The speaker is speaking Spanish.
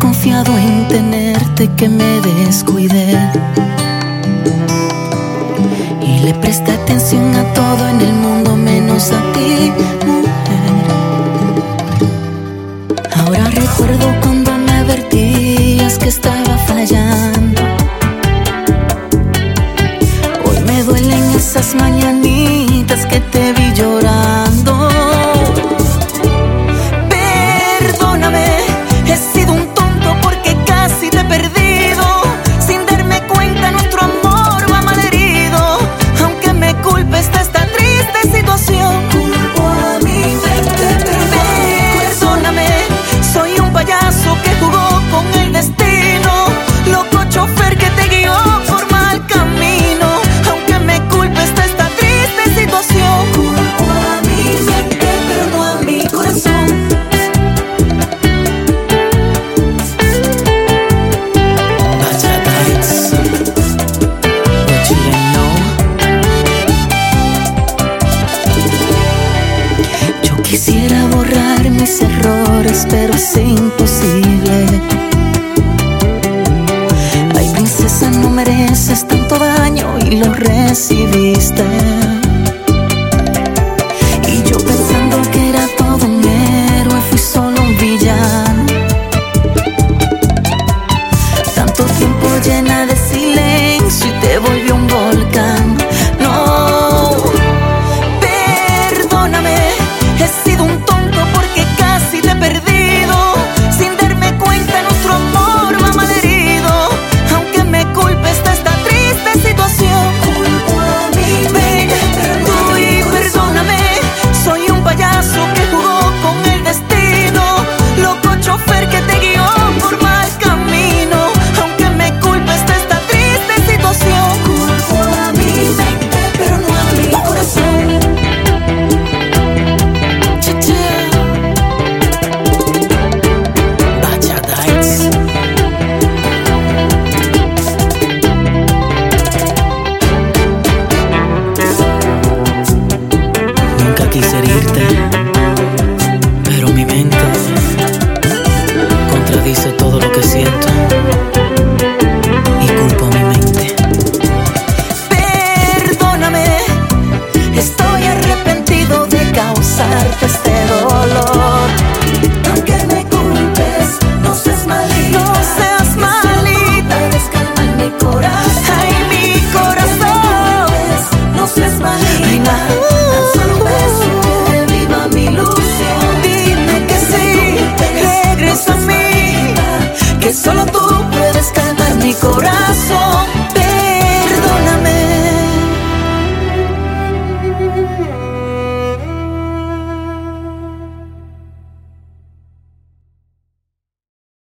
confiado en tenerte que me descuidé y le presté atención a todo en el mundo menos a ti, mujer. Ahora recuerdo cuando me advertías que estaba fallando. Hoy me duelen esas mañanitas que te vi llorando. Perdóname, he sido un tonto porque casi te he perdido. Sin darme cuenta nuestro amor va malherido. Aunque me culpes de esta triste situación, culpo a mi mente. Perdóname, soy un payaso que jugó con el destino, loco chofer que te guió por mal camino. Aunque me culpes de esta triste situación, culpo a mi mente, pero no a mi corazón. Quisiera borrar mis errores, pero es imposible. Ay, princesa, no mereces tanto daño y lo recibiste. Y yo pensando que era todo un héroe, fui solo un villano. Tanto tiempo llena de silencio y te volvió un volcán. No, perdóname, he sido un tonto porque casi te he perdido. Sin darme cuenta nuestro amor va malherido. Aunque me culpes de esta triste situación, culpo a mi mente, y perdóname. Soy un payaso que jugó con el destino, loco chofer que te guió por mal camino. Aunque me culpes de esta triste situación, culpo a mi mente, pero no a mi corazón. Nunca quise herirte, pero mi mente contradice todo lo que siento y culpo a mi mente. Perdóname, estoy arrepentido de causarte este dolor. Aunque me culpes, no seas malita, no seas malita, puedes calmar mi corazón. Ay, mi corazón, no seas malita, tan solo un beso que reviva mi ilusión. Dime que sí, regresa a mí, que solo